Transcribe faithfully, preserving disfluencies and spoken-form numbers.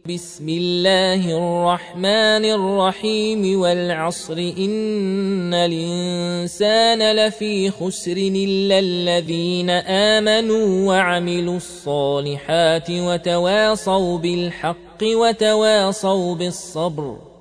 بسم الله الرحمن الرحيم والعصر إن الإنسان لفي خسر إلا الذين آمنوا وعملوا الصالحات وتواصوا بالحق وتواصوا بالصبر